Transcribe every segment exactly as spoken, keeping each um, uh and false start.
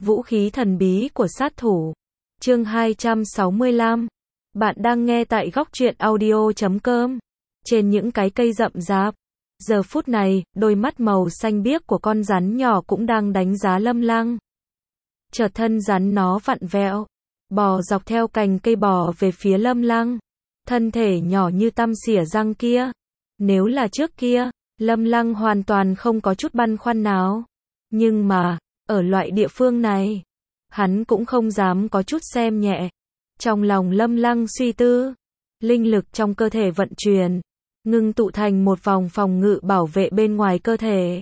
Vũ khí thần bí của sát thủ. Chương hai trăm sáu mươi lăm. Bạn đang nghe tại góc truyện audio chấm com. Trên những cái cây rậm rạp. Giờ phút này, đôi mắt màu xanh biếc của con rắn nhỏ cũng đang đánh giá Lâm Lăng. Chợt thân rắn nó vặn vẹo, bò dọc theo cành cây bò về phía Lâm Lăng. Thân thể nhỏ như tăm xỉa răng kia. Nếu là trước kia, Lâm Lăng hoàn toàn không có chút băn khoăn nào. Nhưng mà, ở loại địa phương này, hắn cũng không dám có chút xem nhẹ. Trong lòng Lâm Lăng suy tư, linh lực trong cơ thể vận chuyển, ngưng tụ thành một vòng phòng ngự bảo vệ bên ngoài cơ thể.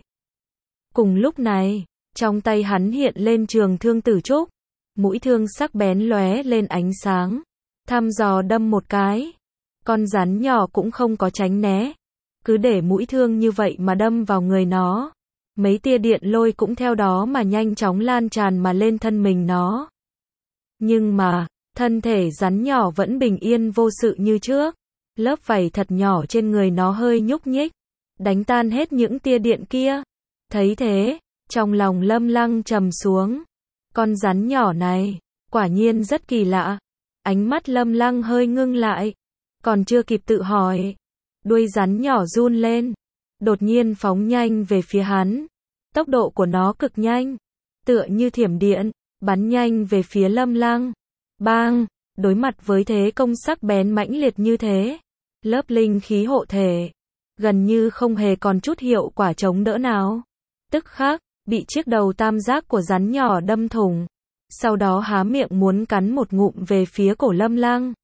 Cùng lúc này, trong tay hắn hiện lên trường thương tử trúc, mũi thương sắc bén lóe lên ánh sáng, thăm dò đâm một cái. Con rắn nhỏ cũng không có tránh né, cứ để mũi thương như vậy mà đâm vào người nó. Mấy tia điện lôi cũng theo đó mà nhanh chóng lan tràn mà lên thân mình nó. Nhưng mà, thân thể rắn nhỏ vẫn bình yên vô sự như trước. Lớp vảy thật nhỏ trên người nó hơi nhúc nhích, đánh tan hết những tia điện kia. Thấy thế, trong lòng Lâm Lăng trầm xuống. Con rắn nhỏ này, quả nhiên rất kỳ lạ. Ánh mắt Lâm Lăng hơi ngưng lại, còn chưa kịp tự hỏi, đuôi rắn nhỏ run lên, đột nhiên phóng nhanh về phía hắn. Tốc độ của nó cực nhanh, tựa như thiểm điện, bắn nhanh về phía Lâm Lăng. Bang, đối mặt với thế công sắc bén mãnh liệt như thế, lớp linh khí hộ thể gần như không hề còn chút hiệu quả chống đỡ nào. Tức khắc, bị chiếc đầu tam giác của rắn nhỏ đâm thủng, sau đó há miệng muốn cắn một ngụm về phía cổ Lâm Lăng.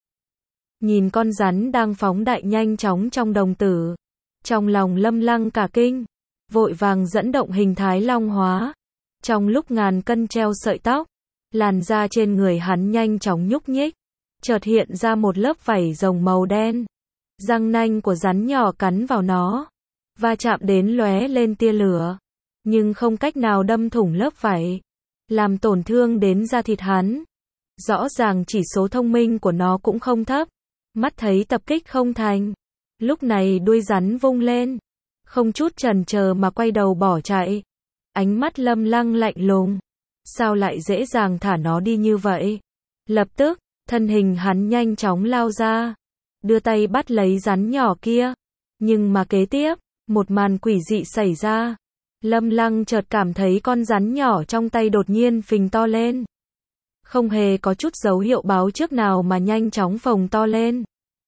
Nhìn con rắn đang phóng đại nhanh chóng trong đồng tử, trong lòng Lâm Lăng cả kinh, vội vàng dẫn động hình thái long hóa. Trong lúc ngàn cân treo sợi tóc, làn da trên người hắn nhanh chóng nhúc nhích, chợt hiện ra một lớp vảy rồng màu đen. Răng nanh của rắn nhỏ cắn vào nó, va chạm đến lóe lên tia lửa, nhưng không cách nào đâm thủng lớp vảy, làm tổn thương đến da thịt hắn. Rõ ràng chỉ số thông minh của nó cũng không thấp, mắt thấy tập kích không thành, lúc này đuôi rắn vung lên, không chút chần chờ mà quay đầu bỏ chạy. Ánh mắt Lâm Lăng lạnh lùng, sao lại dễ dàng thả nó đi như vậy? Lập tức, thân hình hắn nhanh chóng lao ra, đưa tay bắt lấy rắn nhỏ kia. Nhưng mà kế tiếp, một màn quỷ dị xảy ra. Lâm Lăng chợt cảm thấy con rắn nhỏ trong tay đột nhiên phình to lên. Không hề có chút dấu hiệu báo trước nào mà nhanh chóng phồng to lên.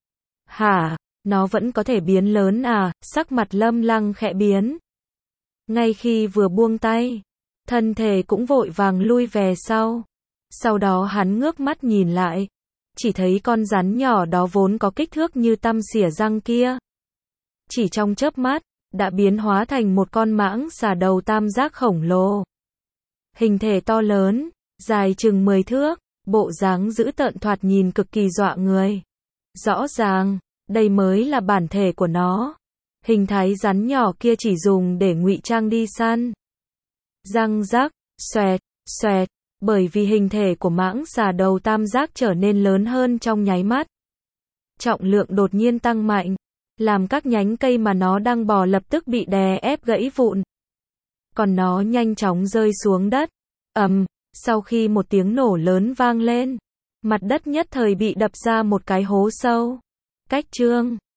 Hả, nó vẫn có thể biến lớn à? Sắc mặt Lâm Lăng khẽ biến. Ngay khi vừa buông tay, thân thể cũng vội vàng lui về sau. Sau đó hắn ngước mắt nhìn lại, chỉ thấy con rắn nhỏ đó vốn có kích thước như tăm xỉa răng kia, chỉ trong chớp mắt đã biến hóa thành một con mãng xà đầu tam giác khổng lồ. Hình thể to lớn, dài chừng mười thước, bộ dáng dữ tợn thoạt nhìn cực kỳ dọa người. Rõ ràng, đây mới là bản thể của nó. Hình thái rắn nhỏ kia chỉ dùng để ngụy trang đi săn. Răng rắc, xoẹt, xoẹt, bởi vì hình thể của mãng xà đầu tam giác trở nên lớn hơn trong nháy mắt. Trọng lượng đột nhiên tăng mạnh, làm các nhánh cây mà nó đang bò lập tức bị đè ép gãy vụn. Còn nó nhanh chóng rơi xuống đất. Ầm, sau khi một tiếng nổ lớn vang lên, mặt đất nhất thời bị đập ra một cái hố sâu. Cách chương